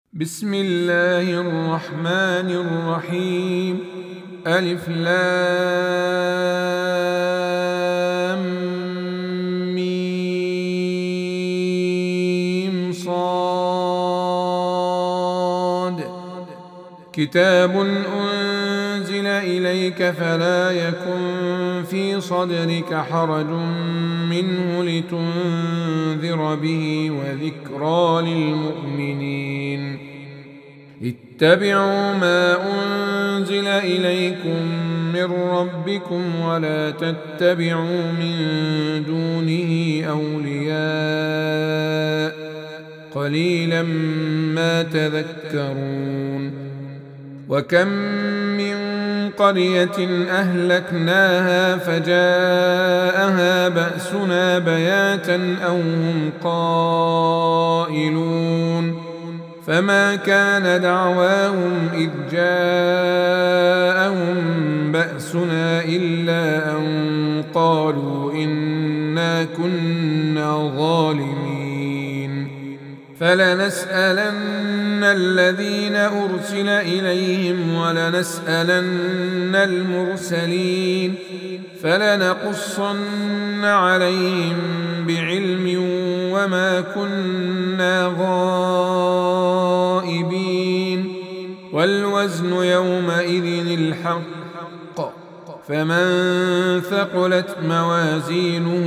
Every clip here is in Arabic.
بسم الله الرحمن الرحيم. ألف لام ميم صاد. كتاب أنزل إليك فلا يكن في صدرك حرج منه لتنذر به وذكرى للمؤمنين. اتبعوا ما أنزل إليكم من ربكم ولا تتبعوا من دونه أولياء قليلا ما تذكرون. وكم من قرية أهلكناها فجاءها بأسنا بياتا أو هم قائلون فما كان دعواهم إذ جاءهم بأسنا إلا أن قالوا إنا كنا ظالمين. فلنسألن الذين أرسل إليهم ولنسألن المرسلين فلنقصن عليهم بعلم وما كنا غائبين. والوزن يومئذ الحق فمن ثقلت موازينه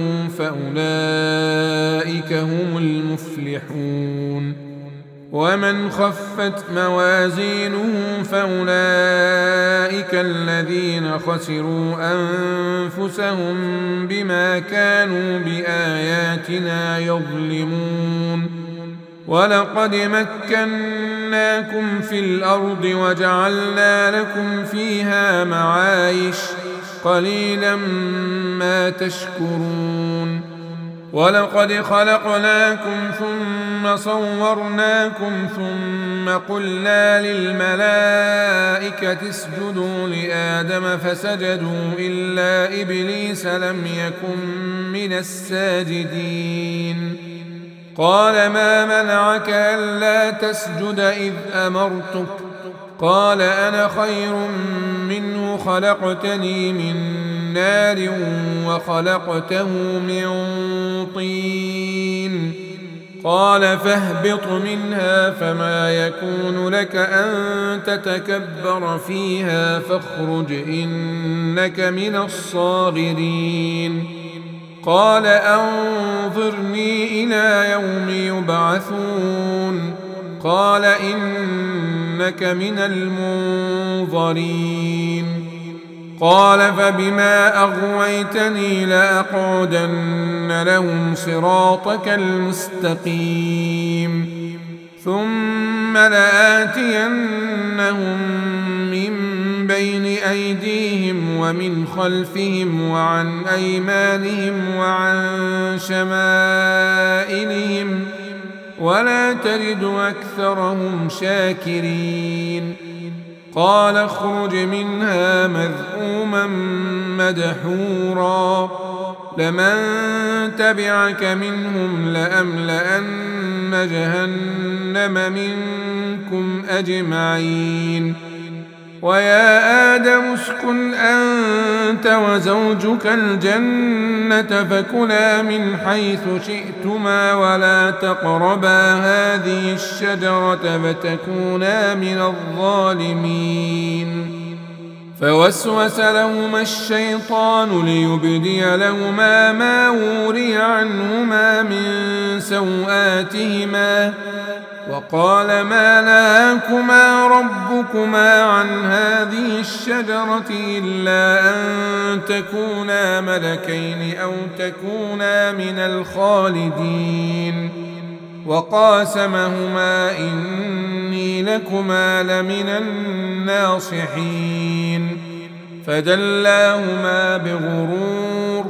فأولئك هم المفلحون. ومن خفت موازينه فأولئك الذين خسروا أنفسهم بما كانوا بآياتنا يظلمون. ولقد مكناكم في الأرض وجعلنا لكم فيها معايش قليلا ما تشكرون. ولقد خلقناكم ثم صورناكم ثم قلنا للملائكة اسجدوا لآدم فسجدوا إلا إبليس لم يكن من الساجدين. قال ما منعك ألا تسجد إذ أمرتك؟ قال أنا خير منه خلقتني من نار وخلقته من طين. قال فاهبط منها فما يكون لك أن تتكبر فيها فاخرج إنك من الصاغرين. قال أنظرني إلى يوم يبعثون. قال إنك من المنظرين. قال فبما أغويتني لأقعدن لهم صراطك المستقيم ثم لآتينهم من بين أيديهم ومن خلفهم وعن أيمانهم وعن شمائلهم ولا تجد أكثرهم شاكرين. قال اخرج منها مذءوما مدحورا لمن تبعك منهم لأملأن جهنم منكم أجمعين. ويا آدم اسكن أنت وزوجك الجنة فكلا من حيث شئتما ولا تقربا هذه الشجرة فتكونا من الظالمين. فوسوس لهما الشيطان ليبدي لهما ما وري عنهما من سوآتهما وقال ما نهاكما ربكما عن هذه الشجرة إلا أن تكونا ملكين أو تكونا من الخالدين. وقاسمهما إني لكما لمن الناصحين. فدلاهما بغرور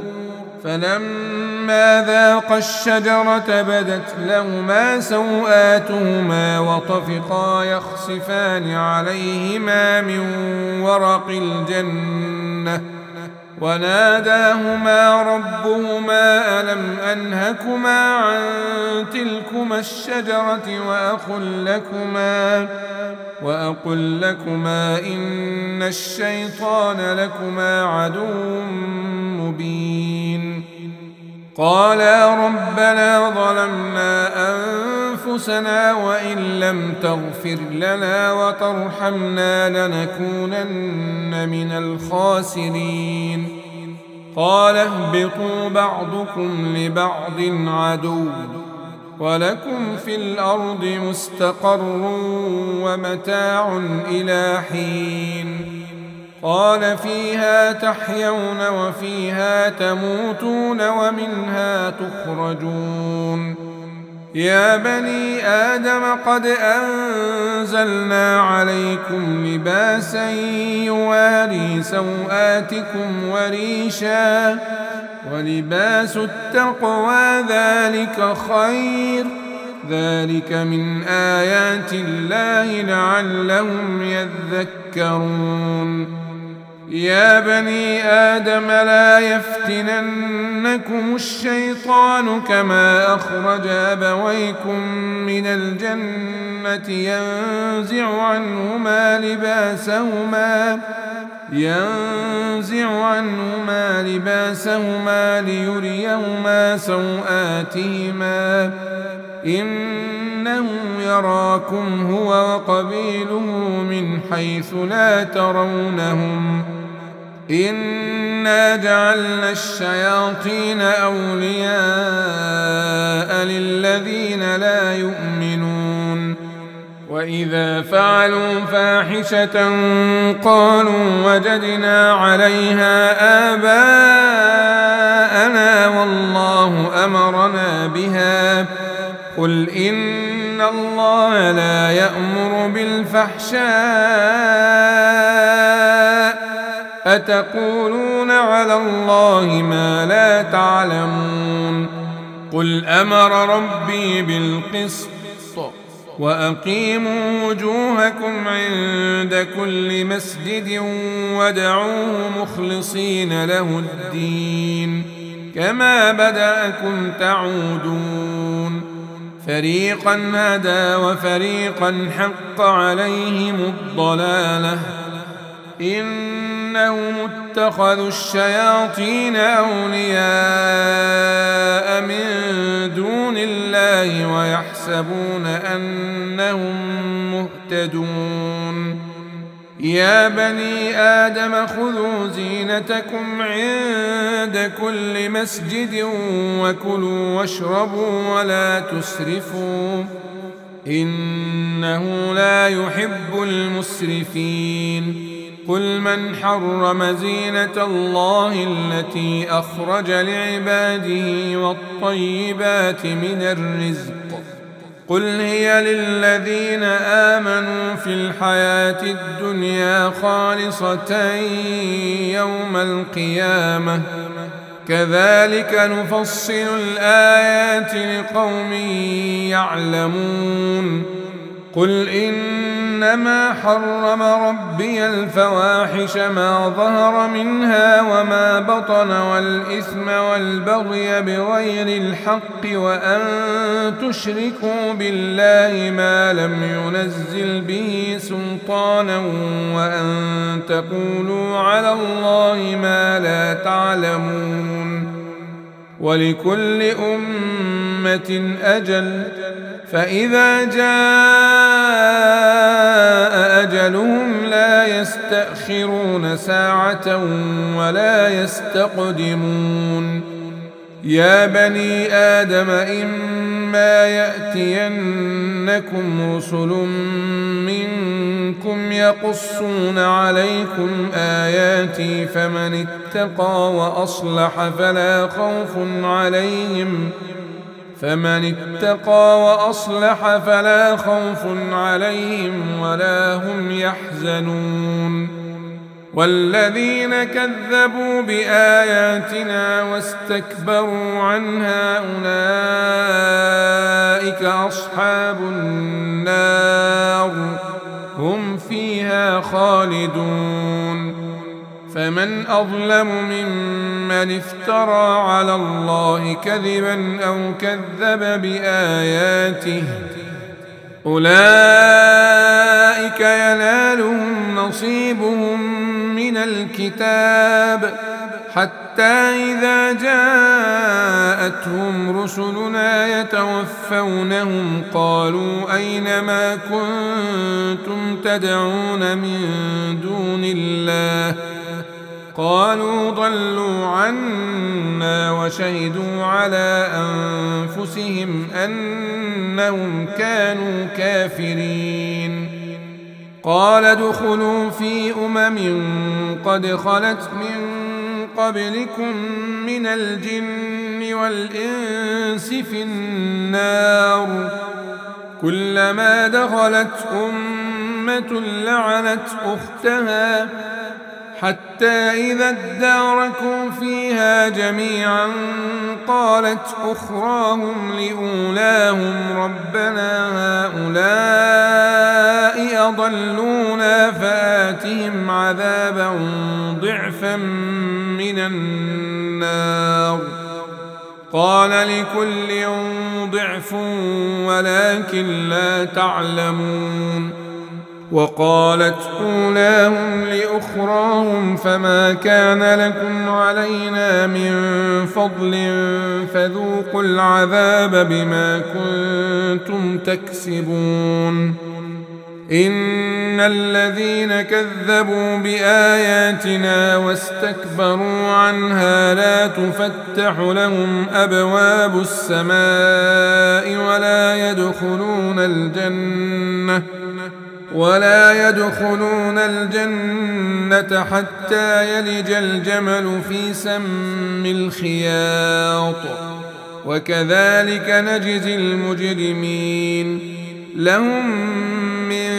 فلما ذاقا الشجرة بدت لهما سوآتهما وطفقا يخصفان عليهما من ورق الجنة وناداهما ربهما ألم أنهكما عن تلكما الشجرة وأقل لكما إن الشيطان لكما عدو مبين. قالا ربنا ظلمنا أنفسنا وإن لم تغفر لنا وترحمنا لنكونن من الخاسرين. قال اهبطوا بعضكم لبعض عدو ولكم في الأرض مستقر ومتاع إلى حين. قال فيها تحيون وفيها تموتون ومنها تخرجون. يا بني آدم قد أنزلنا عليكم لباسا يواري سوآتكم وريشا ولباس التقوى ذلك خير. ذلك من آيات الله لعلهم يذكرون. يا بني آدم لا يفتننكم الشيطان كما أخرج أبويكم من الجنة ينزع عنهما لباسهما ليريهما سوآتهما إنه يراكم هو وقبيله من حيث لا ترونهم إنا جعلنا الشياطين أولياء للذين لا يؤمنون. وإذا فعلوا فاحشة قالوا وجدنا عليها آباءنا والله أمرنا بها. قل إن الله لا يأمر بالفحشاء أتقولون على الله ما لا تعلمون. قل أمر ربي بالقسط وأقيموا وجوهكم عند كل مسجد وادعوه مخلصين له الدين كما بدأكم تعودون. فريقا هدى وفريقا حق عليهم الضلالة إنهم اتخذوا الشياطين أولياء من دون الله ويحسبون أنهم مهتدون. يا بني آدم خذوا زينتكم عند كل مسجد وكلوا واشربوا ولا تسرفوا إنه لا يحب المسرفين. قل من حرم زينة الله التي أخرج لعباده والطيبات من الرزق قل هي للذين آمنوا في الحياة الدنيا خالصة يوم القيامة كذلك نفصل الآيات لقوم يعلمون. قل إنما حرم ربي الفواحش ما ظهر منها وما بطن والإثم والبغي بغير الحق وأن تشركوا بالله ما لم ينزل به سلطانا وأن تقولوا على الله ما لا تعلمون. ولكل أمة أجل فإذا جاء أجلهم لا يستأخرون ساعة ولا يستقدمون. يا بني آدم إما يأتينكم رسل منكم يقصون عليكم آياتي فمن اتقى وأصلح فلا خوف عليهم ولا هم يحزنون. والذين كذبوا بآياتنا واستكبروا عنها أولئك أصحاب النار هم فيها خالدون. فمن أظلم ممن افترى على الله كذبا أو كذب بآياته أولئك ينالهم نصيبهم من الكتاب حتى إذا جاءتهم رسلنا يتوفونهم قالوا أين ما كنتم تدعون من دون الله قالوا ضلوا عنا وشهدوا على أنفسهم أنهم كانوا كافرين قال ادخلوا في قد خلت من قبلكم من الجن والإنس في النار كلما دخلت أمة لعنت أختها حتى إذا اداركوا فيها جميعا قالت أخراهم لأولاهم ربنا هؤلاء أضلونا فآتهم عذابا ضعفا من النار قال لكل ضعف ولكن لا تعلمون وقالت أولاهم لأخراهم فما كان لكم علينا من فضل فذوقوا العذاب بما كنتم تكسبون إن الذين كذبوا بآياتنا واستكبروا عنها لا تفتح لهم أبواب السماء ولا يدخلون الجنة حتى يلج الجمل في سم الخياط وكذلك نجزي المجرمين لهم من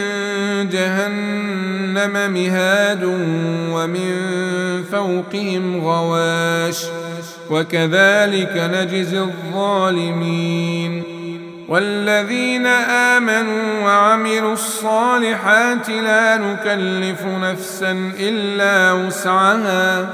جهنم مهاد ومن فوقهم غواش وكذلك نجزي الظالمين والذين آمنوا وعملوا الصالحات لا نكلف نفسا إلا وسعها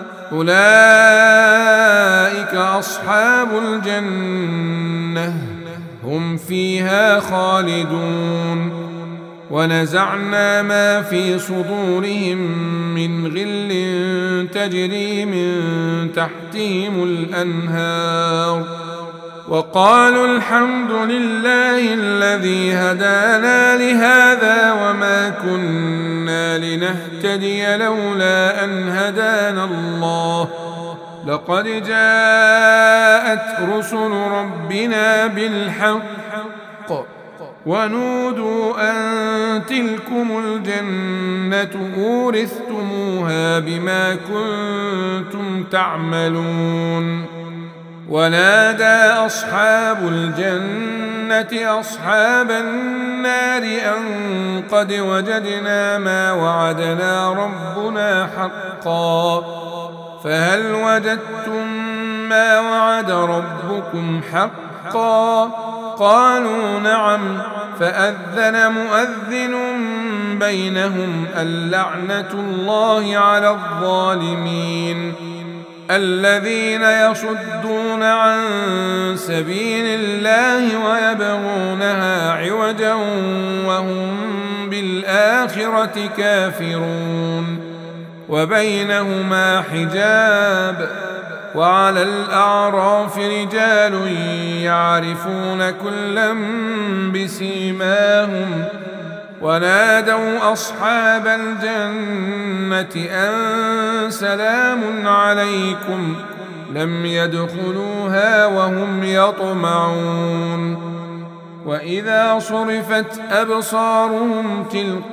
أولئك أصحاب الجنة هم فيها خالدون ونزعنا ما في صدورهم من غل تجري من تحتهم الأنهار وقالوا الحمد لله الذي هدانا لهذا وما كنا لنهتدي لولا أن هدانا الله لقد جاءت رسل ربنا بالحق ونودوا أن تلكم الجنة أورثتموها بما كنتم تعملون ونادى أصحاب الجنة أصحاب النار أن قد وجدنا ما وعدنا ربنا حقا فهل وجدتم ما وعد ربكم حقا قالوا نعم فأذن مؤذن بينهم اللعنة الله على الظالمين الذين يصدون عن سبيل الله ويبغونها عوجا وهم بالآخرة كافرون وبينهما حجاب وعلى الأعراف رجال يعرفون كلا بسيماهم ونادوا أصحاب الجنة أن سلام عليكم لم يدخلوها وهم يطمعون وإذا صرفت أبصارهم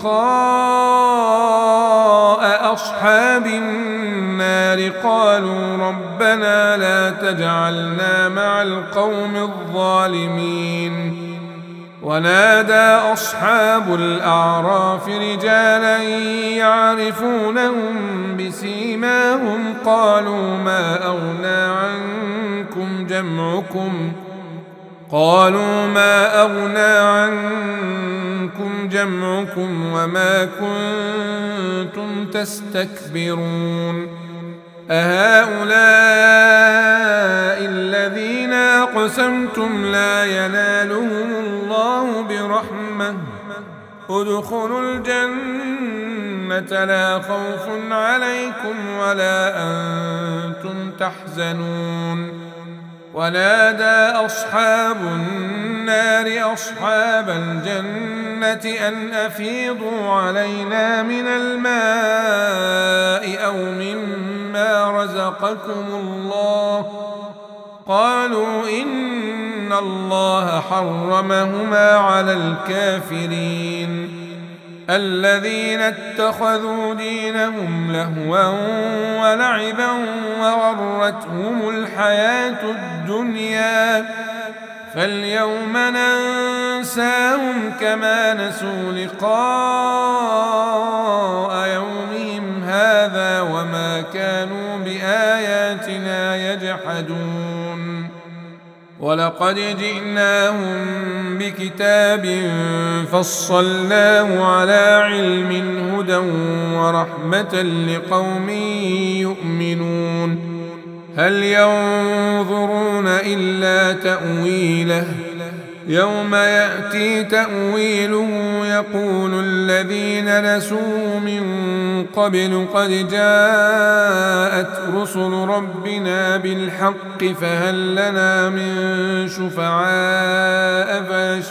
تلقاء أصحاب النار قالوا ربنا لا تجعلنا مع القوم الظالمين ونادى أصحاب الأعراف رجالا يعرفونهم بسيماهم قالوا ما أغنى عنكم جمعكم وما كنتم تستكبرون أهؤلاء الذين أقسمتم لا ينالهم الله برحمة ادخلوا الجنة لا خوف عليكم ولا أنتم تحزنون ونادى أصحاب النار أصحاب الجنة أن أفيضوا علينا من الماء أو مما رزقكم الله قالوا إن الله حرمهما على الكافرين الذين اتخذوا دينهم لهوا ولعبا وغرتهم الحياة الدنيا فاليوم ننساهم كما نسوا لقاء يومهم هذا وما كانوا بآياتنا يجحدون ولقد جئناهم بكتاب فصلناه على علم هدى ورحمة لقوم يؤمنون هل ينظرون إلا تأويله يوم يأتي تأويله يقول الذين نسوه من قبل قد جاءت رسل ربنا بالحق فهل لنا من شفعاء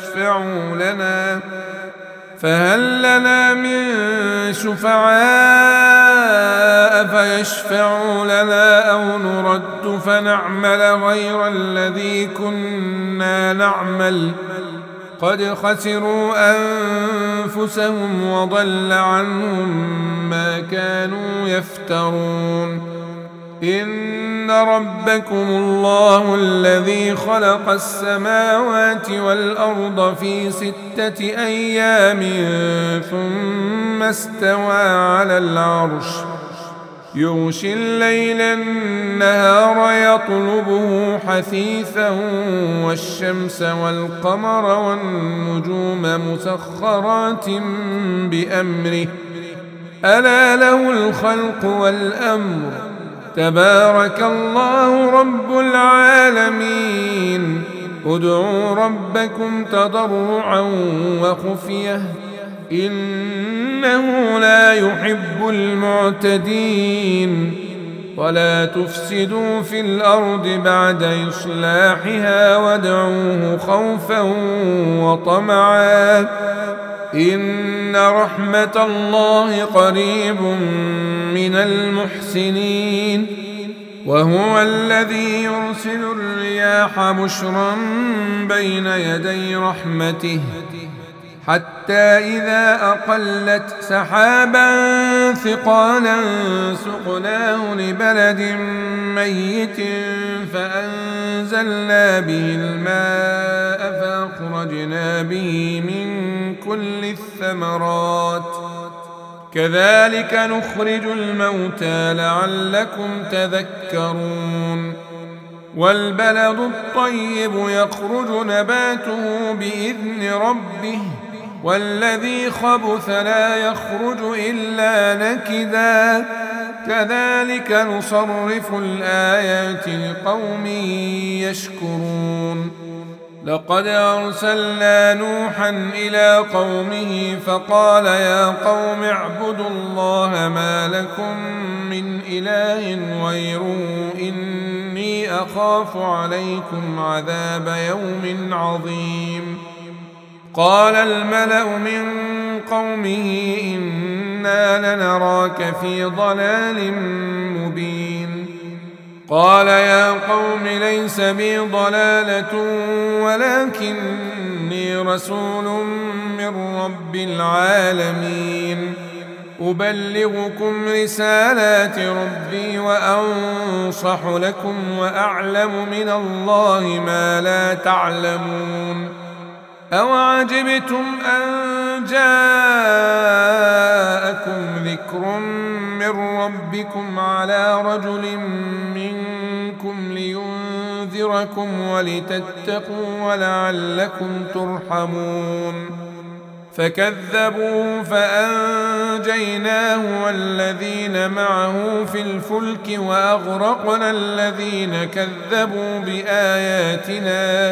فيشفعوا لنا أو نرد فنعمل غير الذي كنا نعمل قد خسروا أنفسهم وضل عنهم ما كانوا يفترون إن ربكم الله الذي خلق السماوات والأرض في 6 أيام ثم استوى على العرش يغشي الليل النهار يطلبه حثيثا والشمس والقمر والنجوم مسخرات بأمره ألا له الخلق والأمر تبارك الله رب العالمين ادعوا ربكم تضرعا وخفية إنه لا يحب المعتدين ولا تفسدوا في الأرض بعد إصلاحها وادعوه خوفا وطمعا إن رحمة الله قريب من المحسنين وهو الذي يرسل الرياح بشرا بين يدي رحمته حتى إذا أقلت سحابا ثقالا سقناه لبلد ميت فأنزلنا به الماء فأخرجنا به من كل الثمرات كذلك نخرج الموتى لعلكم تذكرون والبلد الطيب يخرج نباته بإذن ربه والذي خبث لا يخرج إلا نكدا كذلك نصرف الآيات لقوم يشكرون لقد أرسلنا نوحا إلى قومه فقال يا قوم اعبدوا الله ما لكم من إله غيره إني أخاف عليكم عذاب يوم عظيم قال الملأ من قومه إنا لنراك في ضلال مبين قال يا قوم ليس بي ضلالة ولكني رسول من رب العالمين أبلغكم رسالات ربي وأنصح لكم وأعلم من الله ما لا تعلمون أوعجبتم أن جاءكم ذكر من ربكم على رجل منكم لينذركم ولتتقوا ولعلكم ترحمون فكذبوه فأنجيناه والذين معه في الفلك وأغرقنا الذين كذبوا بآياتنا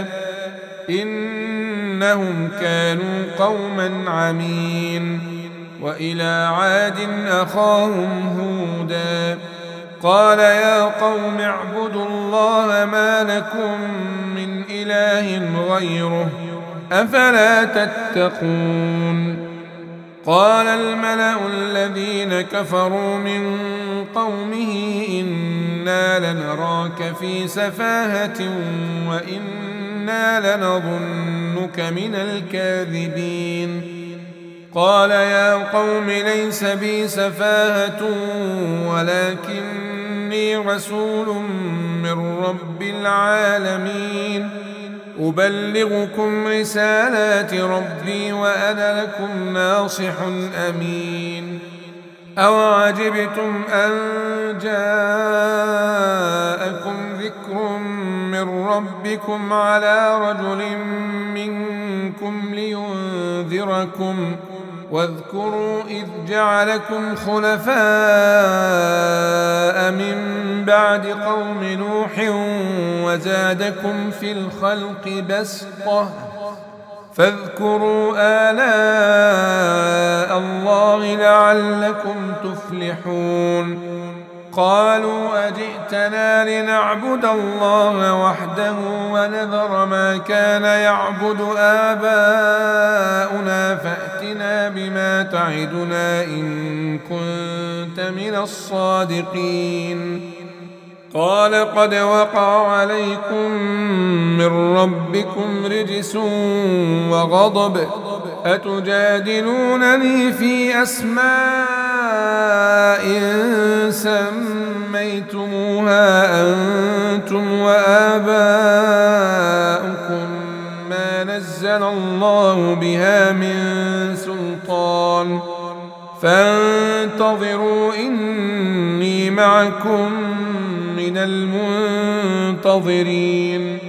إنهم كانوا قوما عمين. وإلى عاد أخاهم هودا قال يا قوم اعبدوا الله ما لكم من إله غيره أفلا تتقون. قال الملأ الذين كفروا من قومه إنا لنراك في سفاهة وإنا لنظنك من الكاذبين. قال يا قوم ليس بي سفاهة ولكني رسول من رب العالمين أبلغكم رسالات ربي وأنا لكم ناصح أمين. أوعجبتم أن جاءكم ذكر من ربكم على رجل منكم لينذركم واذكروا إذ جعلكم خلفاء من بعد قوم نوح وزادكم في الخلق بسطة فاذكروا آلاء الله لعلكم تفلحون. قالوا أجئتنا لنعبد الله وحده ونذر ما كان يعبد آباؤنا فأتنا بما تعدنا إن كنت من الصادقين. قال قد وقع عليكم من ربكم رجس وغضب أتجادلونني في أسماء سميتموها أنتم وآباؤكم ما نزل الله بها من سلطان فانتظروا إني معكم من المنتظرين.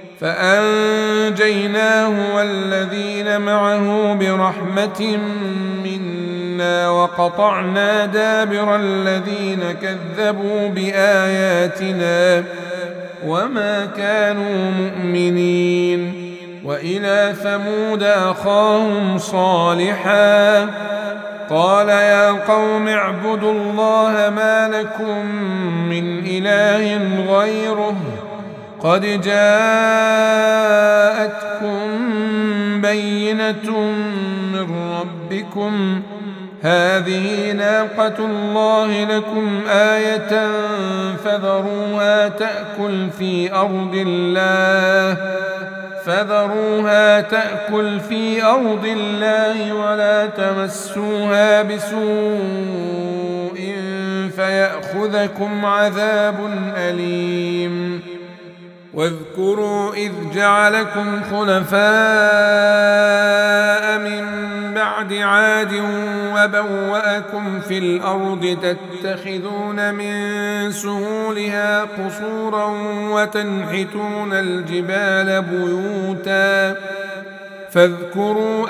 فأنجيناه والذين معه برحمة منا وقطعنا دابر الذين كذبوا بآياتنا وما كانوا مؤمنين. وإلى ثمود أخاهم صالحا قال يا قوم اعبدوا الله ما لكم من إله غيره قد جاءتكم بينة من ربكم هذه ناقة الله لكم آية فذروها تأكل في أرض الله ولا تمسوها بسوء فيأخذكم عذاب أليم. واذكروا إذ جعلكم خلفاء من بعد عاد وبوأكم في الأرض تتخذون من سهولها قصورا وتنحتون الجبال بيوتا فاذكروا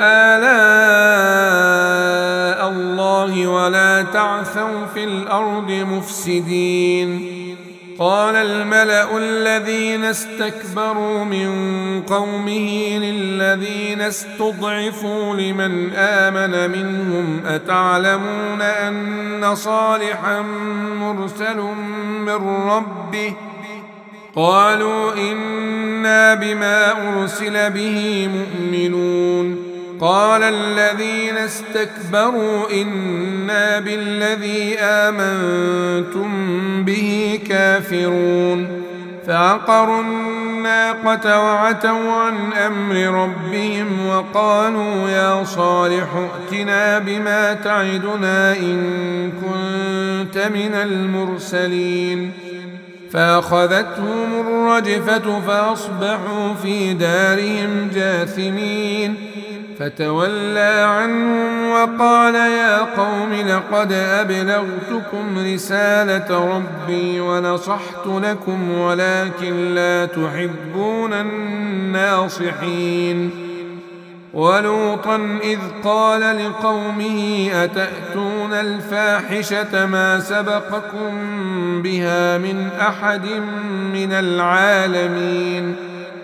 آلاء الله ولا تعثوا في الأرض مفسدين. قال الملأ الذين استكبروا من قومه للذين استضعفوا لمن آمن منهم أتعلمون أن صالحا مرسل من ربه قالوا إنا بما أرسل به مؤمنون. قال الذين استكبروا إنا بالذي آمنتم به كافرون. فعقروا الناقة وعتوا عن أمر ربهم وقالوا يا صالح ائتنا بما تعدنا إن كنت من المرسلين. فأخذتهم الرجفة فأصبحوا في دارهم جاثمين. فتولى عنهم وقال يا قوم لقد أبلغتكم رسالة ربي ونصحت لكم ولكن لا تحبون الناصحين. ولوطا إذ قال لقومه أتأتون الفاحشة ما سبقكم بها من أحد من العالمين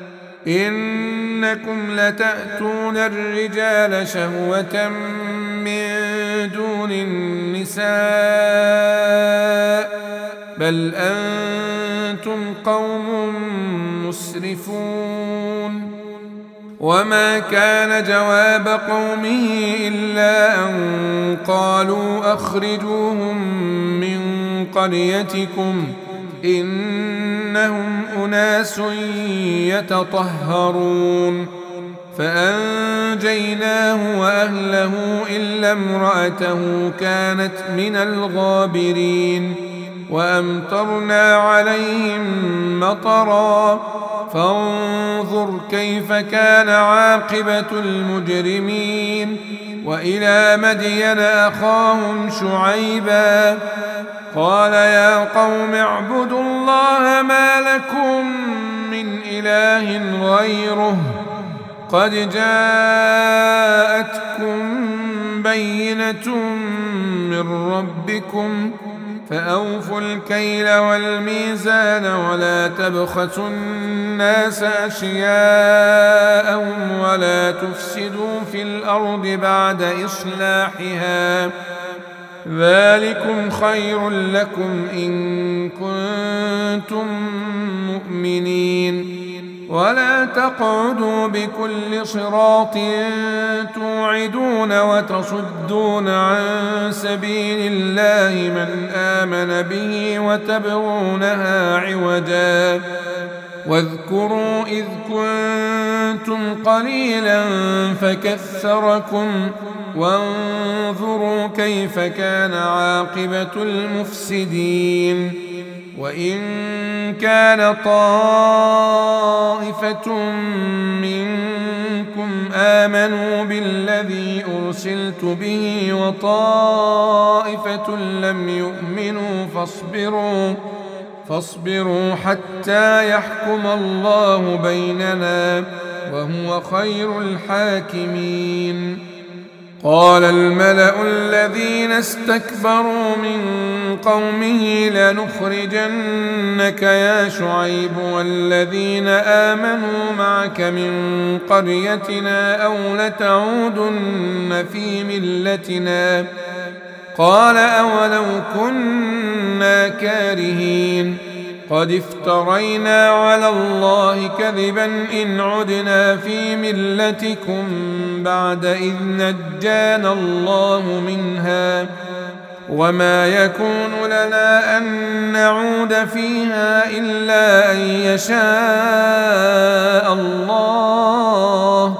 إنكم لتأتون الرجال شهوة من دون النساء بل أنتم قوم مسرفون. وما كان جواب قومه إلا أن قالوا أخرجوهم من قريتكم إنهم أناس يتطهرون. فأنجيناه وأهله إلا امرأته كانت من الغابرين وأمطرنا عليهم مطرا فانظر كيف كان عاقبة المجرمين. وإلى مدين أخاهم شعيبا قال يا قوم اعبدوا الله ما لكم من إله غيره قد جاءتكم بينة من ربكم فأوفوا الكيل والميزان ولا تبخسوا الناس أشياءهم ولا تفسدوا في الأرض بعد إصلاحها ذلكم خير لكم إن كنتم مؤمنين. ولا تقعدوا بكل صراط توعدون وتصدون عن سبيل الله من آمن به وتبغونها عوجا واذكروا إذ كنتم قليلا فكثركم وانظروا كيف كان عاقبة المفسدين. وإن كان طائفة منكم آمنوا بالذي أرسلت به وطائفة لم يؤمنوا فاصبروا حتى يحكم الله بيننا وهو خير الحاكمين. قال الملأ الذين استكبروا من قومه لنخرجنك يا شعيب والذين آمنوا معك من قريتنا أو لتعودن في ملتنا قال أولو كنا كارهين قد افترينا على الله كذبا إن عدنا في ملتكم بعد إذ نجانا الله منها وما يكون لنا أن نعود فيها إلا أن يشاء الله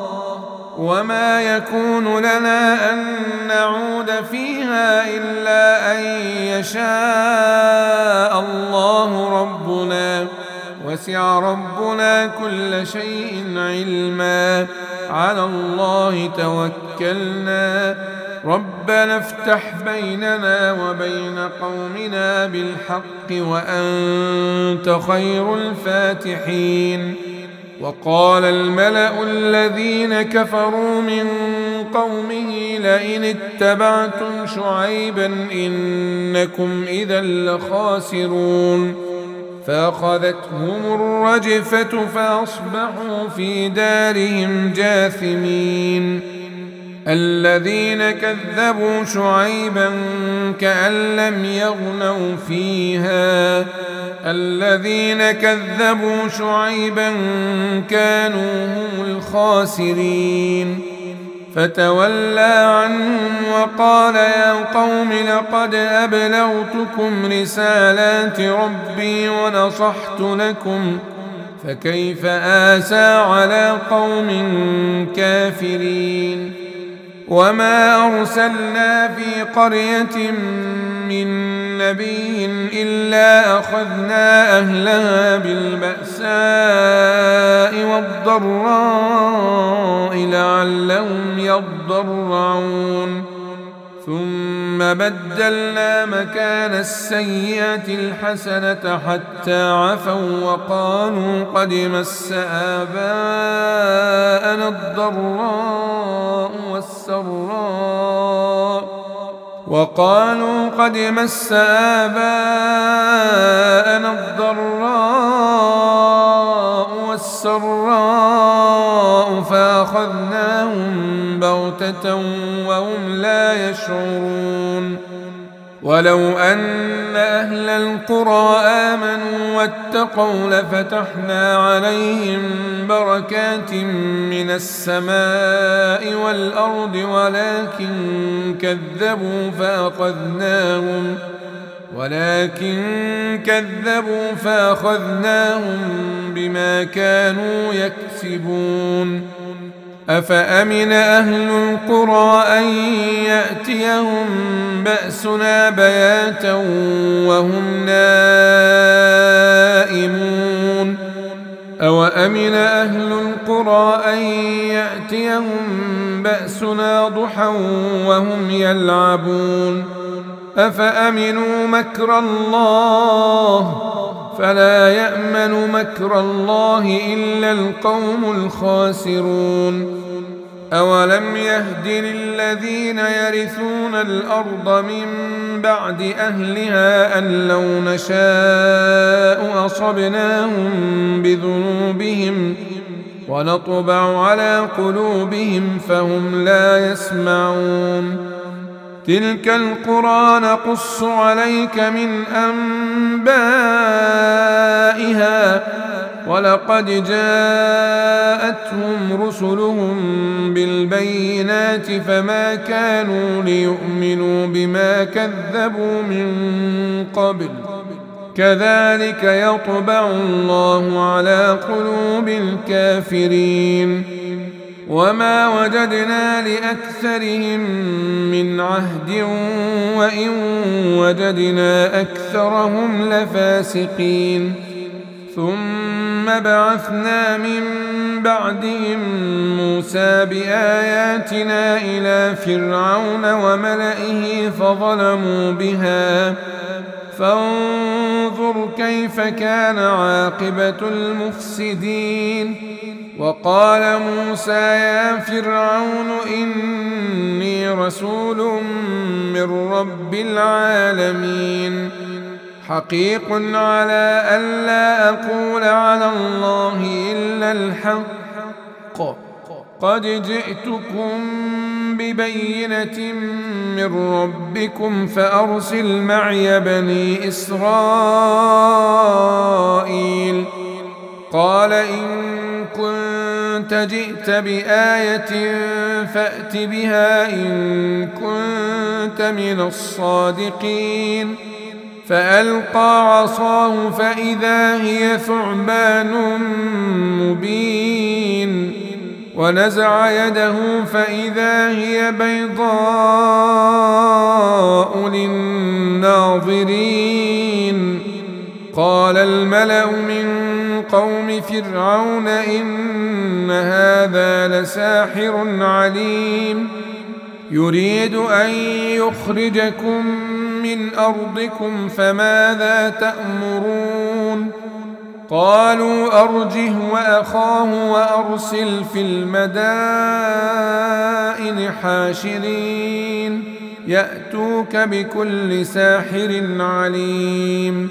ربنا وسع ربنا كل شيء علما على الله توكلنا ربنا افتح بيننا وبين قومنا بالحق وأنت خير الفاتحين. وقال الملأ الذين كفروا من قومه لئن اتبعتم شعيبا إنكم إذا لخاسرون فأخذتهم الرجفة فأصبحوا في دارهم جاثمين. الذين كذبوا شعيبا كأن لم يغنوا فيها الذين كذبوا شعيبا كانوا هم الخاسرين فتولى عنهم وقال يا قوم لقد أبلغتكم رسالات ربي ونصحت لكم فكيف آسى على قوم كافرين. وما أرسلنا في قرية من نبي إلا أخذنا أهلها بالبأساء والضراء لعلهم يضرعون ثم بدلنا مكان السيئة الحسنة حتى عفوا وقالوا قد مس آباءنا الضراء والسراء فأخذناهم بغتة وهم لا يشعرون ولو أن أهل القرى آمنوا واتقوا لفتحنا عليهم بركات من السماء والأرض ولكن كذبوا فأخذناهم بما كانوا يكسبون أفأمن أهل القرى أن يأتيهم بأسنا بياتا وهم نائمون أوأمن أهل القرى أن يأتيهم بأسنا ضحى وهم يلعبون أفأمنوا مكر الله فلا يأمن مكر الله إلا القوم الخاسرون أولم يهد للذين يرثون الأرض من بعد أهلها أن لو نشاء أصبناهم بذنوبهم ونطبع على قلوبهم فهم لا يسمعون تلك القرى نقص عليك من أنبائها ولقد جاءتهم رسلهم بالبينات فما كانوا ليؤمنوا بما كذبوا من قبل كذلك يطبع الله على قلوب الكافرين وما وجدنا لأكثرهم من عهد وإن وجدنا أكثرهم لفاسقين ثم بعثنا من بعدهم موسى بآياتنا إلى فرعون وملئه فظلموا بها فانظر كيف كان عاقبة المفسدين وقال موسى يا فرعون إني رسول من رب العالمين حقيق على ألا أقول على الله إلا الحق قد جئتكم ببينة من ربكم فأرسل معي بني إسرائيل قال إن كنت جئت بآية فأت بها إن كنت من الصادقين فألقى عصاه فإذا هي ثعبان مبين ونزع يده فإذا هي بيضاء للناظرين قال الملأ من قوم فرعون إن هذا لساحر عليم يريد أن يخرجكم من أرضكم فماذا تأمرون قالوا أرجه وأخاه وأرسل في المدائن حاشرين يأتوك بكل ساحر عليم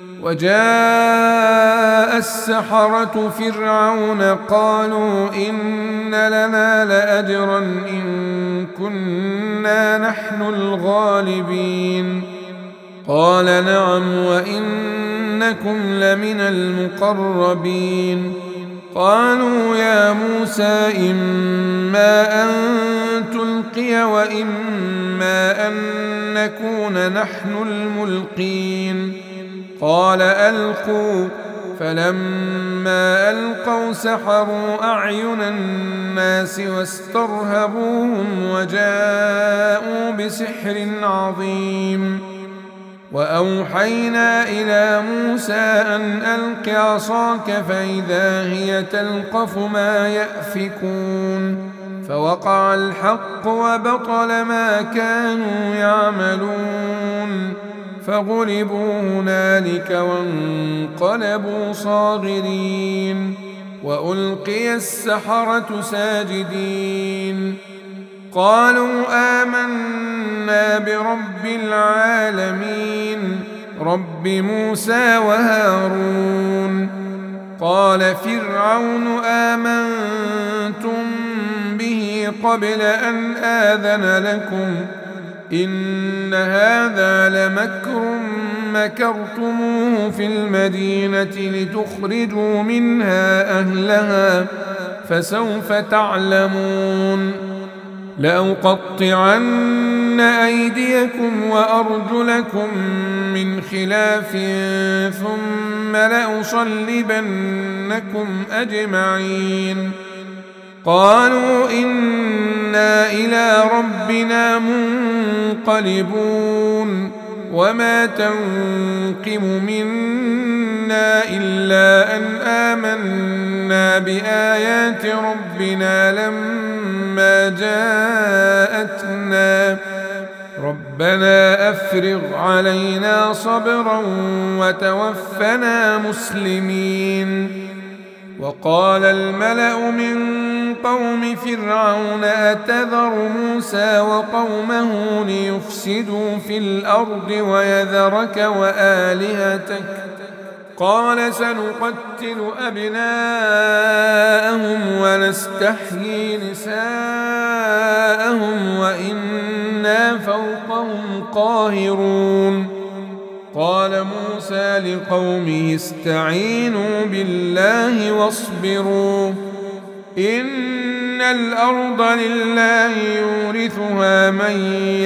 وجاء السحرة فرعون قالوا إن لنا لأجرا إن كنا نحن الغالبين قال نعم وإنكم لمن المقربين قالوا يا موسى إما أن تلقي وإما أن نكون نحن الملقين قال ألقوا فلما ألقوا سحروا أعين الناس واسترهبوهم وجاءوا بسحر عظيم وأوحينا إلى موسى أن ألق عصاك فإذا هي تلقف ما يأفكون فوقع الحق وبطل ما كانوا يعملون فغلبوا هنالك وانقلبوا صاغرين وألقي السحرة ساجدين قالوا آمنا برب العالمين رب موسى وهارون قال فرعون آمنتم به قبل أن آذن لكم إن هذا لمكر مكرتموه في المدينة لتخرجوا منها أهلها فسوف تعلمون لأقطعن أيديكم وأرجلكم من خلاف ثم لأصلبنكم أجمعين قالوا إنا إلى ربنا منقلبون وما تنقم منا إلا أن آمنا بآيات ربنا لما جاءتنا ربنا أفرغ علينا صبرا وتوفنا مسلمين وقال الملأ من قوم فرعون أتذر موسى وقومه ليفسدوا في الأرض ويذرك وآلهتك قال سنقتل أبناءهم ونستحيي نساءهم وإنا فوقهم قاهرون قال موسى لقومه استعينوا بالله واصبروا إن الأرض لله يورثها من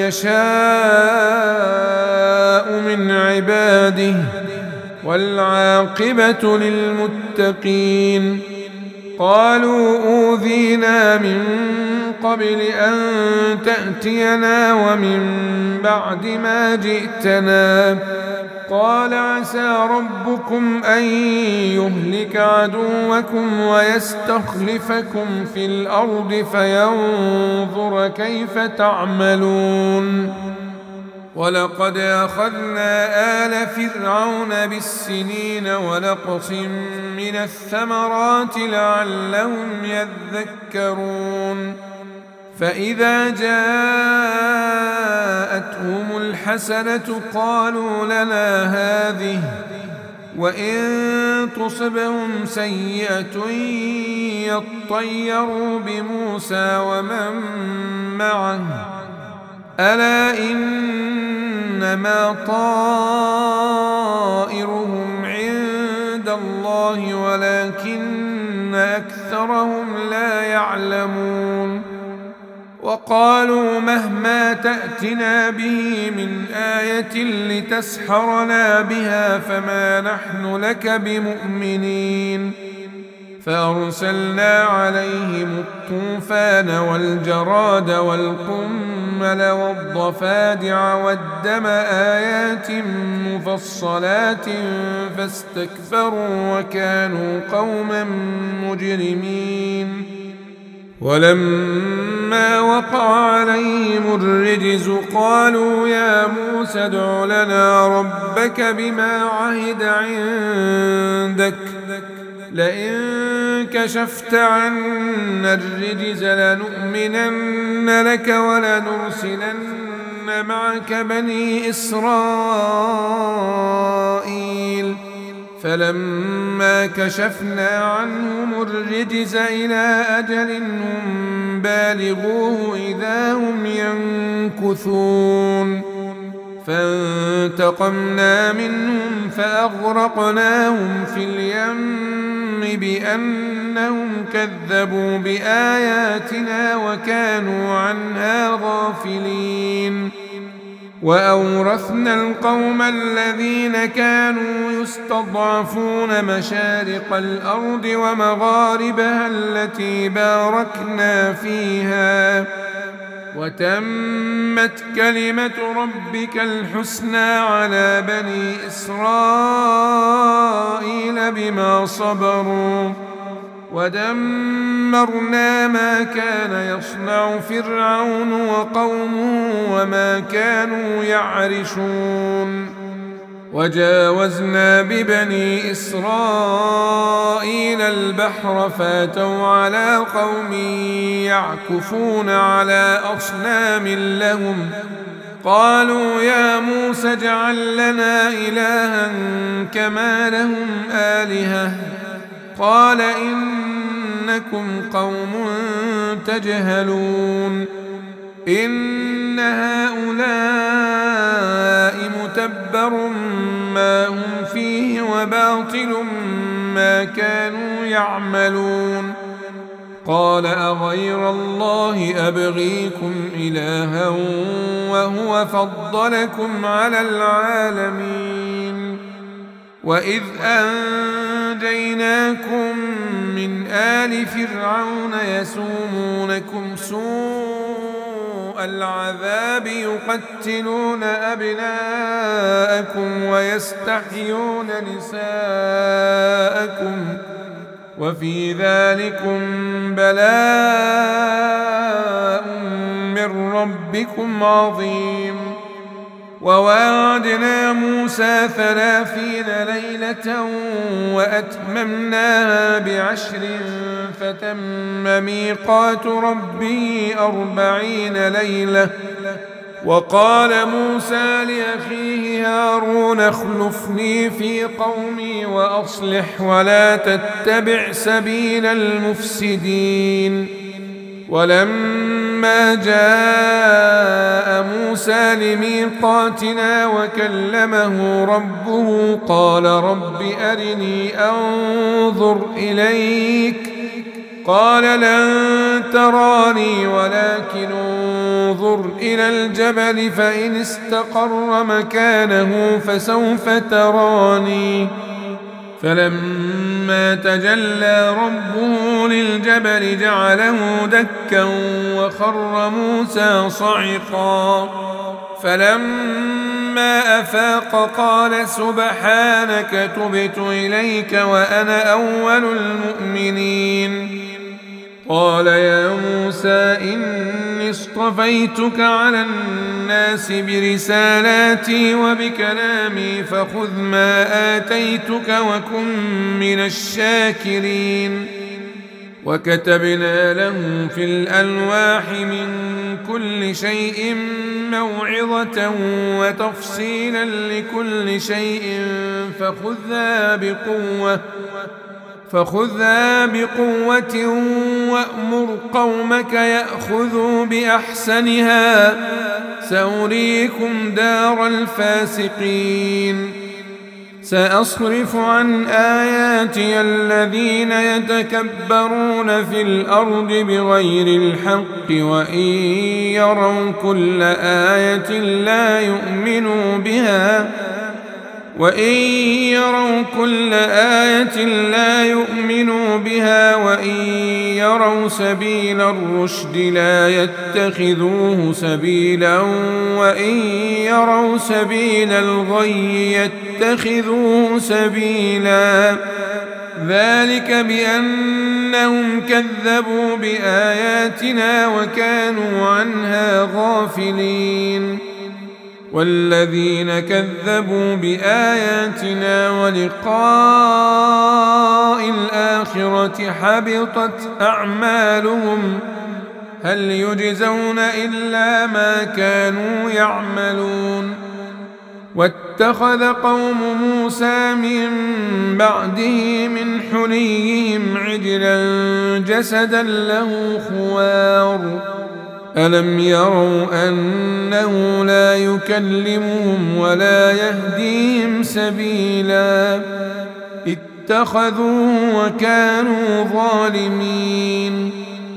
يشاء من عباده والعاقبة للمتقين قالوا أوذينا من قبل أن تأتينا ومن بعد ما جئتنا قال عسى ربكم أن يهلك عدوكم ويستخلفكم في الأرض فينظر كيف تعملون ولقد أخذنا آل فرعون بالسنين ونقص من الثمرات لعلهم يذكرون فإذا جاءتهم الحسنة قالوا لنا هذه وإن تصبهم سيئة يطيروا بموسى ومن معه ألا إنما طائرهم عند الله ولكن أكثرهم لا يعلمون وقالوا مهما تأتنا به من آية لتسحرنا بها فما نحن لك بمؤمنين فأرسلنا عليهم الطوفان والجراد والقمل والضفادع والدم آيات مفصلات فاستكبروا وكانوا قوما مجرمين ولما وقع عليهم الرجز قالوا يا موسى ادع لنا ربك بما عهد عندك لئن كشفت عنا الرجز لنؤمنن لك ولنرسلن معك بني إسرائيل فلما كشفنا عنهم الرجز إلى أجل هم بالغوه إذا هم ينكثون فانتقمنا منهم فأغرقناهم في اليم بأنهم كذبوا بآياتنا وكانوا عنها غافلين وأورثنا القوم الذين كانوا يستضعفون مشارق الأرض ومغاربها التي باركنا فيها وتمت كلمة ربك الحسنى على بني إسرائيل بما صبروا ودمرنا ما كان يصنع فرعون وقومه وما كانوا يعرشون وجاوزنا ببني إسرائيل البحر فاتوا على قوم يعكفون على أصنام لهم قالوا يا موسى اجعل لنا إلها كما لهم آلهة قال إنكم قوم تجهلون إن هؤلاء متبر ما هم فيه وباطل ما كانوا يعملون قال أغير الله أبغيكم إلها وهو فضلكم على العالمين وإذ أنجيناكم من آل فرعون يسومونكم سوء العذاب يقتلون أبناءكم ويستحيون نساءكم وفي ذلكم بلاء من ربكم عظيم وواعدنا موسى 30 ليلة وأتممناها ب10 فتم ميقات ربه 40 ليلة وقال موسى لأخيه هارون اخلفني في قومي وأصلح ولا تتبع سبيل المفسدين ولما جاء موسى لميقاتنا وكلمه ربه قال رب أرني أنظر إليك قال لن تراني ولكن انظر إلى الجبل فإن استقر مكانه فسوف تراني فلما تجلى ربه للجبل جعله دكا وخر موسى صعقا فلما أفاق قال سبحانك تبت إليك وأنا أول المؤمنين قال يا موسى إني اصطفيتك على الناس برسالاتي وبكلامي فخذ ما آتيتك وكن من الشاكرين وكتبنا له في الألواح من كل شيء موعظة وتفصيلا لكل شيء فخذها بقوة وأمر قومك يأخذوا بأحسنها سأريكم دار الفاسقين سأصرف عن آياتي الذين يتكبرون في الأرض بغير الحق وإن يروا كل آية لا يؤمنوا بها وإن يروا سبيل الرشد لا يتخذوه سبيلا وإن يروا سبيل الغي يتخذوه سبيلا ذلك بأنهم كذبوا بآياتنا وكانوا عنها غافلين والذين كذبوا بآياتنا ولقاء الآخرة حبطت أعمالهم هل يجزون إلا ما كانوا يعملون واتخذ قوم موسى من بعده من حليهم عجلا جسدا له خوار ألم يروا أنه لا يكلمهم ولا يهديهم سبيلا اتخذوه وكانوا ظالمين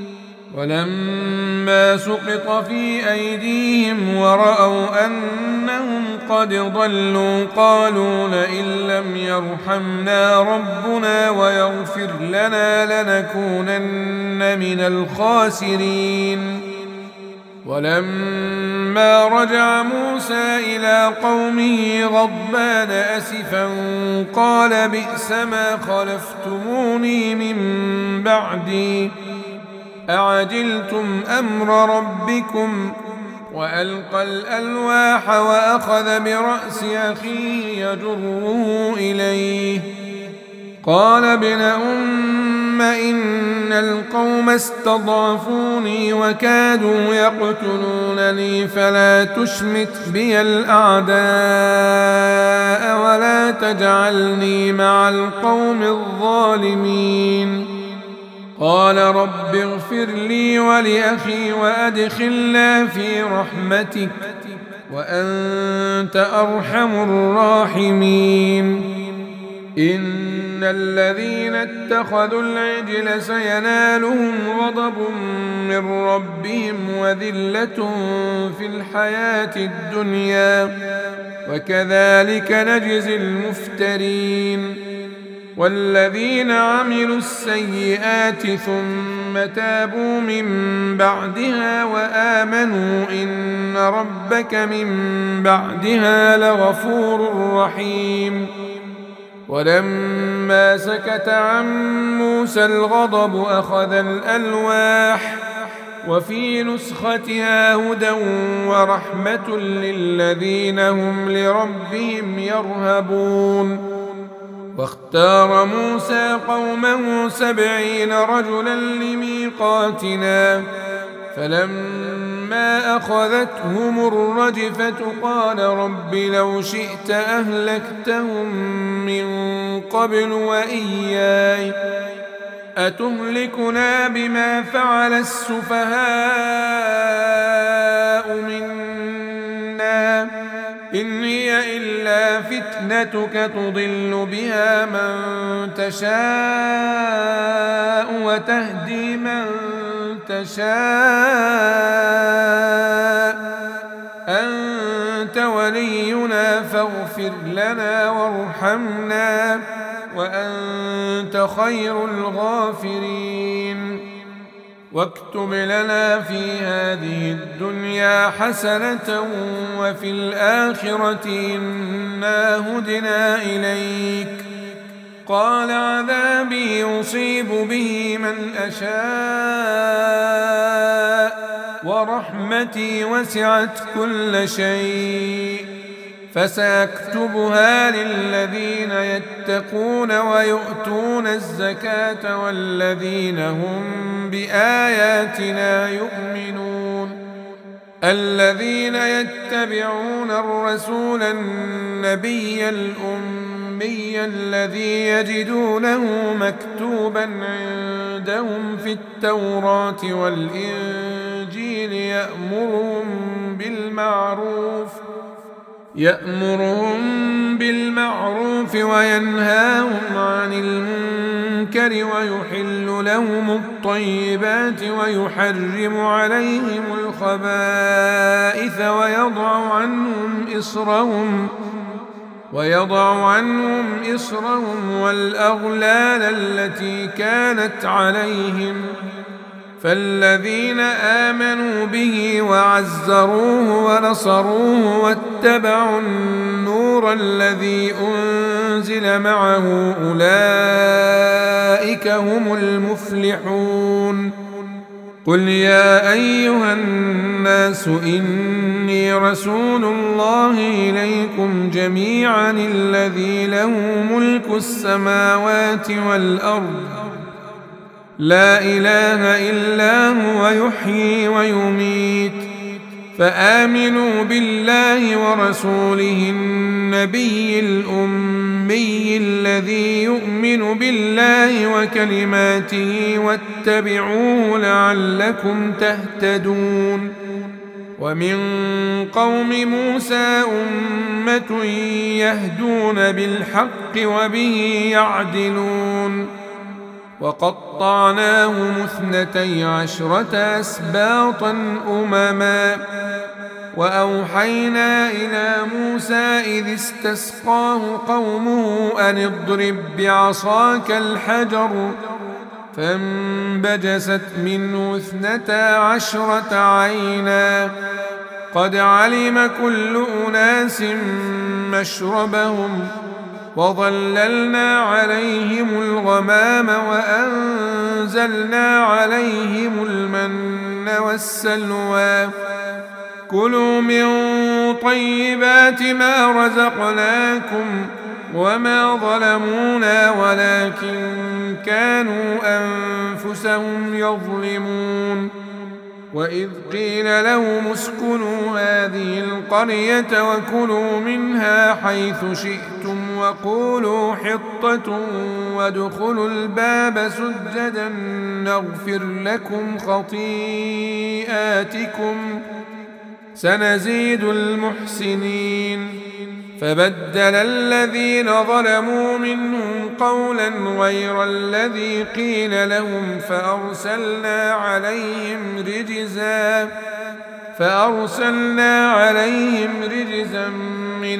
ولما سقط في أيديهم ورأوا أنهم قد ضلوا قالوا لئن لم يرحمنا ربنا ويغفر لنا لنكونن من الخاسرين ولما رجع موسى إلى قومه غضبان أسفا قال بئس ما خلفتموني من بعدي أعجلتم أمر ربكم وألقى الألواح وأخذ برأس أخيه يجره إليه قال ابن أم إن القوم استضعفوني وكادوا يقتلونني فلا تشمت بي الأعداء ولا تجعلني مع القوم الظالمين قال رب اغفر لي ولأخي وأدخلنا في رحمتك وأنت أرحم الراحمين إن الذين اتخذوا العجل سينالهم غضب من ربهم وذلة في الحياة الدنيا وكذلك نجزي المفترين والذين عملوا السيئات ثم تابوا من بعدها وآمنوا إن ربك من بعدها لغفور رحيم ولما سكت عن موسى الغضب أخذ الألواح وفي نسختها هدى ورحمة للذين هم لربهم يرهبون واختار موسى قومه 70 رجلا لميقاتنا فلما أخذتهم الرجفة قال رب لو شئت أهلكتهم من قبل وإياي أتهلكنا بما فعل السفهاء منا إن هي إلا فتنتك تضل بها من تشاء وتهدي من تشاء أنت ولينا فاغفر لنا وارحمنا وأنت خير الغافرين واكتب لنا في هذه الدنيا حسنة وفي الآخرة إنا هدنا إليك قال عذابي يصيب به من أشاء ورحمتي وسعت كل شيء فسأكتبها للذين يتقون ويؤتون الزكاة والذين هم بآياتنا يؤمنون الذين يتبعون الرسول النبي الأمي الذي يجدونه مكتوبا عندهم في التوراة والإنجيل يأمرهم بالمعروف وينهاهم عن المنكر ويحل لهم الطيبات ويحرم عليهم الخبائث ويضع عنهم إصرهم والأغلال التي كانت عليهم فالذين آمنوا به وعزروه ونصروه واتبعوا النور الذي أنزل معه أولئك هم المفلحون قل يا أيها الناس إني رسول الله إليكم جميعا الذي له ملك السماوات والأرض لا إله إلا هو يحيي ويميت فآمنوا بالله ورسوله النبي الأمي الذي يؤمن بالله وكلماته واتبعوه لعلكم تهتدون ومن قوم موسى أمة يهدون بالحق وبه يعدلون وقطعناهم 12 أسباطا أمما وأوحينا إلى موسى إذ استسقاه قومه أن اضرب بعصاك الحجر فانبجست منه 12 عينا قد علم كل أناس مشربهم وظللنا عليهم الغمام وأنزلنا عليهم المن والسلوى كلوا من طيبات ما رزقناكم وما ظلمونا ولكن كانوا أنفسهم يظلمون وإذ قيل لهم اسكنوا هذه القرية وكلوا منها حيث شئتم وقولوا حطة وادخلوا الباب سجدا نغفر لكم خطيئاتكم سنزيد المحسنين فبدل الذين ظلموا منهم قولا غير الذي قيل لهم فأرسلنا عليهم رجزا من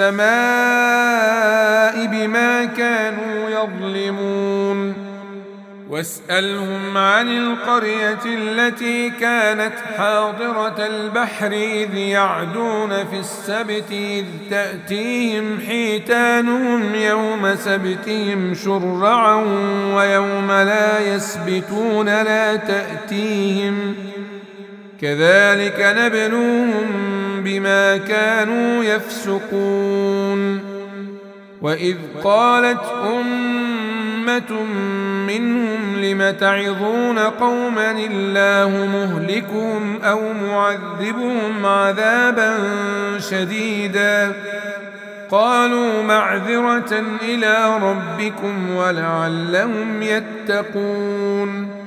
السماء بما كانوا يظلمون واسألهم عن القرية التي كانت حاضرة البحر إذ يعدون في السبت إذ تأتيهم حيتانهم يوم سبتهم شرعا ويوم لا يسبتون لا تأتيهم كذلك نبلوهم بما كانوا يفسقون وإذ قالت أمة منهم لم تعظون قوما الله مهلكهم أو معذبهم عذابا شديدا قالوا معذرة إلى ربكم ولعلهم يتقون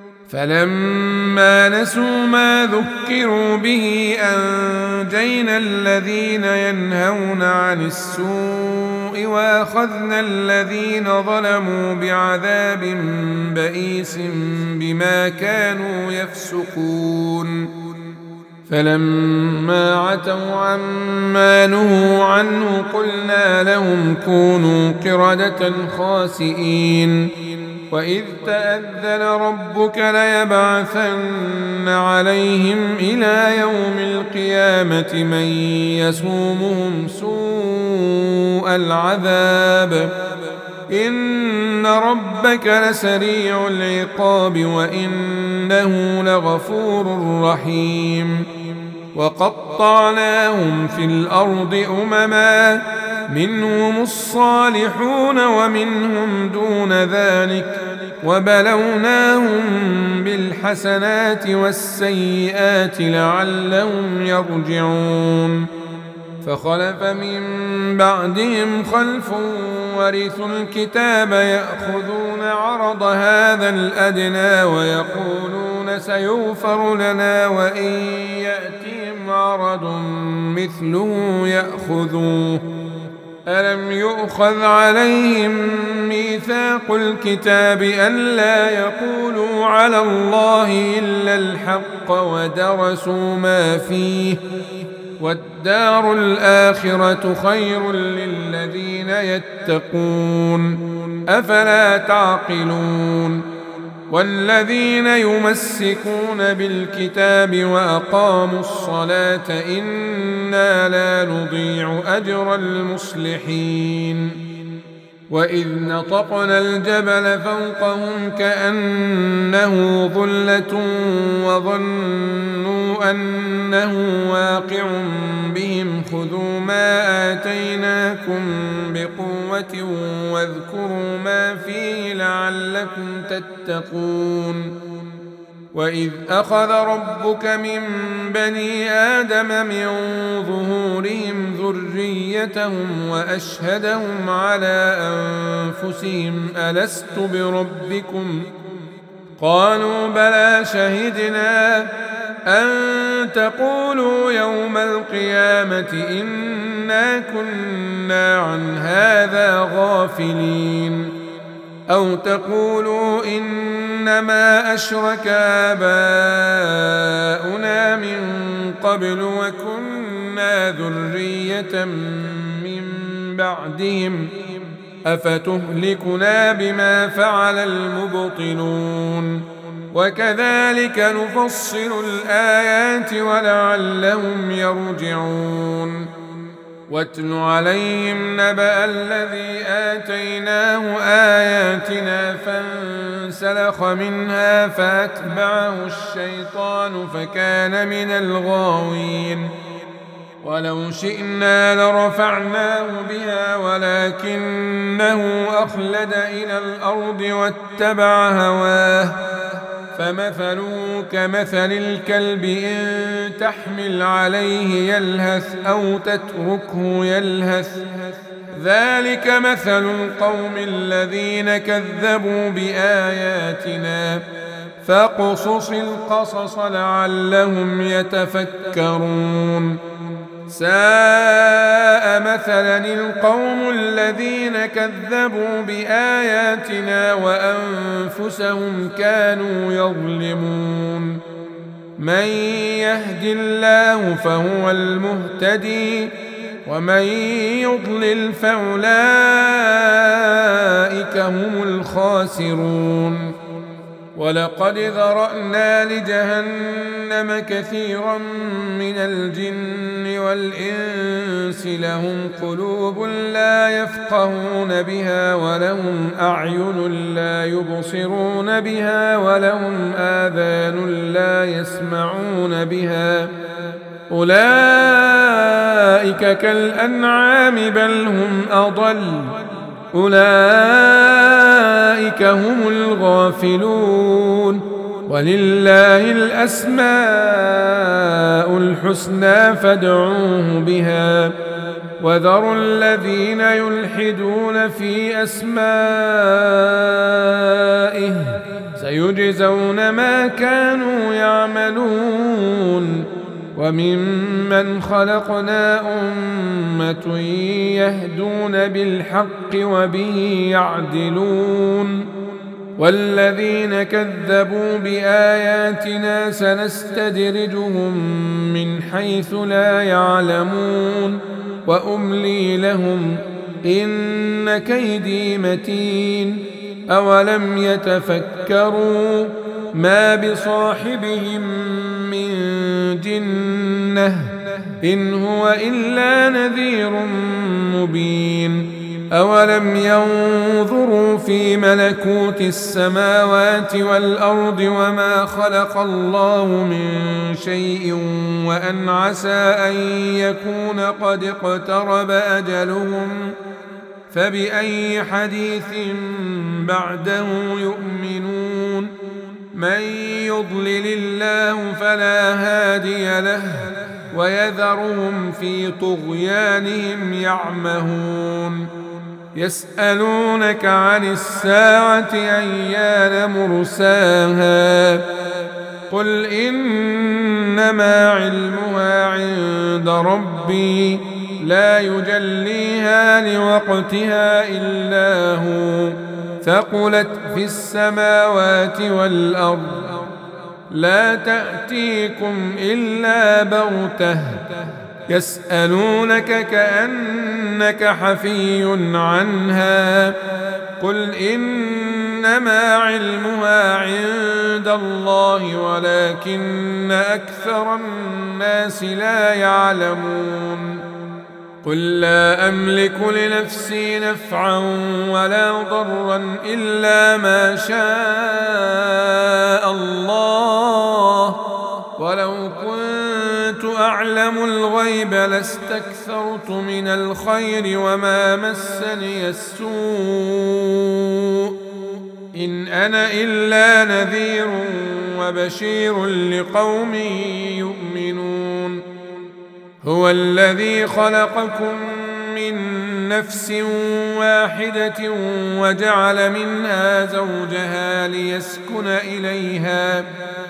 فلما نسوا ما ذكروا به أنجينا الذين ينهون عن السوء وأخذنا الذين ظلموا بعذاب بئيس بما كانوا يفسقون فلما عتوا عما نهوا عنه قلنا لهم كونوا قردة خاسئين وإذ تأذن ربك ليبعثن عليهم إلى يوم القيامة من يسومهم سوء العذاب إن ربك لسريع العقاب وإنه لغفور رحيم وقطعناهم في الأرض أمما منهم الصالحون ومنهم دون ذلك وبلوناهم بالحسنات والسيئات لعلهم يرجعون فخلف من بعدهم خلف ورثوا الكتاب يأخذون عرض هذا الأدنى ويقولون سيغفر لنا وإن يأتهم عرض مثله يأخذوه ألم يؤخذ عليهم ميثاق الكتاب ألا يقولوا على الله إلا الحق ودرسوا ما فيه والدار الآخرة خير للذين يتقون أفلا تعقلون والذين يمسكون بالكتاب وأقاموا الصلاة إنا لا نضيع أجر المصلحين وإذ نطقنا الجبل فوقهم كأنه ظلة وظنوا أنه واقع بهم خذوا ما آتيناكم بقوة واذكروا ما فيه لعلكم تتقون وإذ أخذ ربك من بني آدم من ظهورهم ذريتهم وأشهدهم على أنفسهم ألست بربكم قالوا بلى شهدنا أن تقولوا يوم القيامة إنا كنا عن هذا غافلين أو تقولوا إنما أشرك آباؤنا من قبل وكنا ذرية من بعدهم أفتهلكنا بما فعل المبطلون وكذلك نفصل الآيات ولعلهم يرجعون واتل عليهم نبأ الذي آتيناه آياتنا فانسلخ منها فأتبعه الشيطان فكان من الغاوين ولو شئنا لرفعناه بها ولكنه أخلد إلى الأرض واتبع هواه فمثله كمثل الكلب إن تحمل عليه يلهث أو تتركه يلهث ذلك مثل القوم الذين كذبوا بآياتنا فاقصص القصص لعلهم يتفكرون ساء مثلا القوم الذين كذبوا بآياتنا وأنفسهم كانوا يظلمون من يهد الله فهو المهتدي ومن يضلل فأولئك هم الخاسرون ولقد ذرأنا لجهنم كثيرا من الجن والإنس لهم قلوب لا يفقهون بها ولهم أعين لا يبصرون بها ولهم آذان لا يسمعون بها أولئك كالأنعام بل هم أضل أولئك هم الغافلون ولله الأسماء الحسنى فادعوه بها وذروا الذين يلحدون في أسمائه سيجزون ما كانوا يعملون وممن خلقنا أمة يهدون بالحق وبه يعدلون والذين كذبوا بآياتنا سنستدرجهم من حيث لا يعلمون وأملي لهم إن كيدي متين أولم يتفكروا ما بصاحبهم من جنة إن هو إلا نذير مبين أولم ينظروا في ملكوت السماوات والأرض وما خلق الله من شيء وأن عسى أن يكون قد اقترب أجلهم فبأي حديث بعده يؤمنون من يضلل الله فلا هادي له ويذرهم في طغيانهم يعمهون يسألونك عن الساعة أيان مرساها قل إنما علمها عند ربي لا يجليها لوقتها إلا هو ثقلت في السماوات والأرض لا تأتيكم إلا بغتة يسألونك كأنك حفي عنها قل إنما علمها عند الله ولكن أكثر الناس لا يعلمون قل لا أملك لنفسي نفعا ولا ضرا إلا ما شاء الله ولو كنت أعلم الغيب لاستكثرت من الخير وما مسني السوء إن أنا إلا نذير وبشير لقوم يؤمنون هو الذي خلقكم من نفس واحدة وجعل منها زوجها ليسكن إليها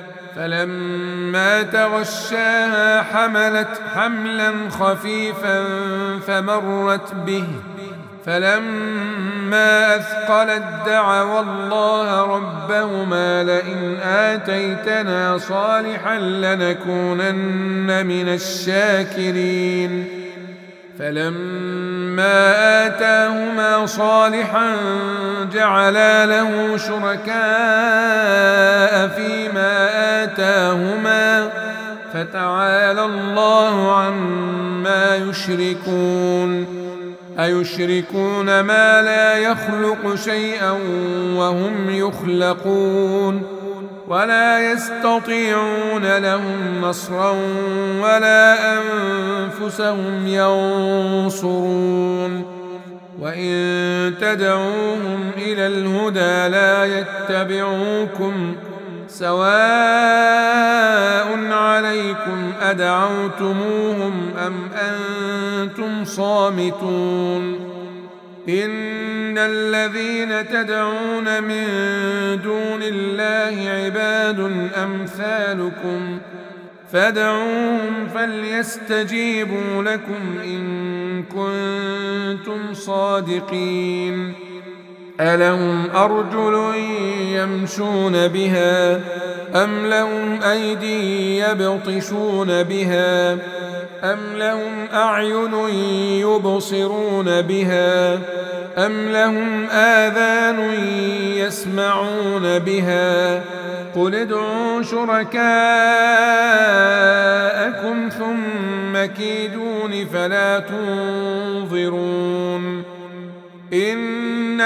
فلما تغشاها حملت حملا خفيفا فمرت به فلما أثقلت دعوا الله ربهما لئن آتيتنا صالحا لنكونن من الشاكرين فلما آتاهما صالحا جعلا له شركاء فيما آتاهما فتعالى الله عما يشركون أيشركون ما لا يخلق شيئا وهم يخلقون ولا يستطيعون لهم نصرا ولا أنفسهم ينصرون وإن تدعوهم إلى الهدى لا يتبعوكم سواء عليكم أدعوتموهم أم أنتم صامتون إن الذين تدعون من دون الله عباد أمثالكم فادعوهم فليستجيبوا لكم إن كنتم صادقين ألهم أرجل يمشون بها أم لهم أيدي يبطشون بها أم لهم أعين يبصرون بها أم لهم آذان يسمعون بها قل ادعوا شركاءكم ثم كيدون فلا تنظرون إن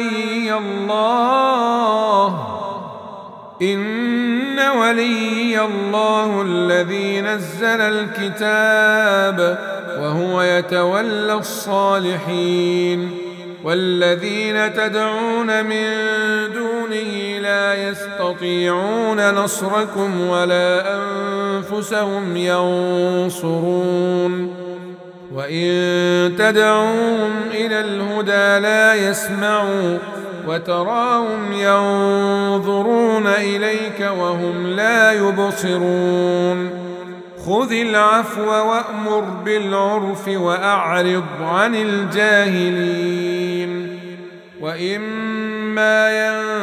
ولي الله الذي نزل الكتاب وهو يتولى الصالحين والذين تدعون من دونه لا يستطيعون نصركم ولا أنفسهم ينصرون وإن تدعوهم إلى الهدى لا يسمعوا وتراهم ينظرون إليك وهم لا يبصرون خذ العفو وأمر بالعرف وأعرض عن الجاهلين وإما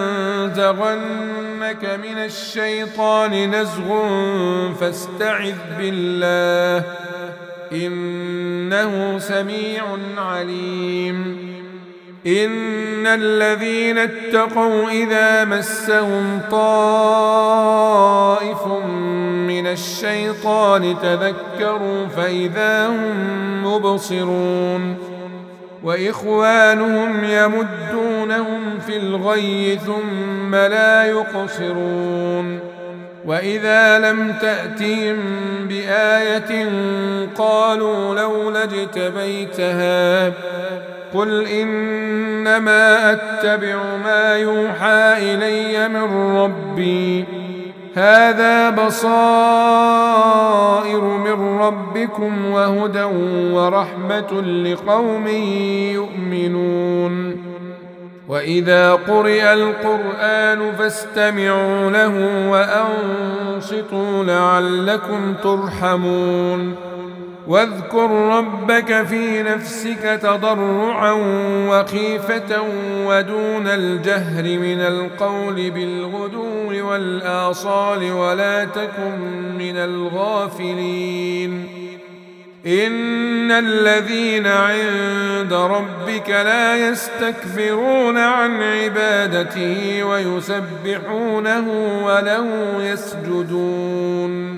ينزغنك من الشيطان نزغ فاستعذ بالله إنه سميع عليم إن الذين اتقوا إذا مسهم طائف من الشيطان تذكروا فإذا هم مبصرون وإخوانهم يمدونهم في الغي ثم لا يقصرون وإذا لم تأتهم بآية قالوا لولا اجتبيتها قل إنما أتبع ما يوحى إلي من ربي هذا بصائر من ربكم وهدى ورحمة لقوم يؤمنون وإذا قرئ القرآن فاستمعوا له وأنصتوا لعلكم ترحمون واذكر ربك في نفسك تضرعا وخيفة ودون الجهر من القول بالغدو والآصال ولا تكن من الغافلين إن الذين عند ربك لا يستكبرون عن عبادته ويسبحونه وله يسجدون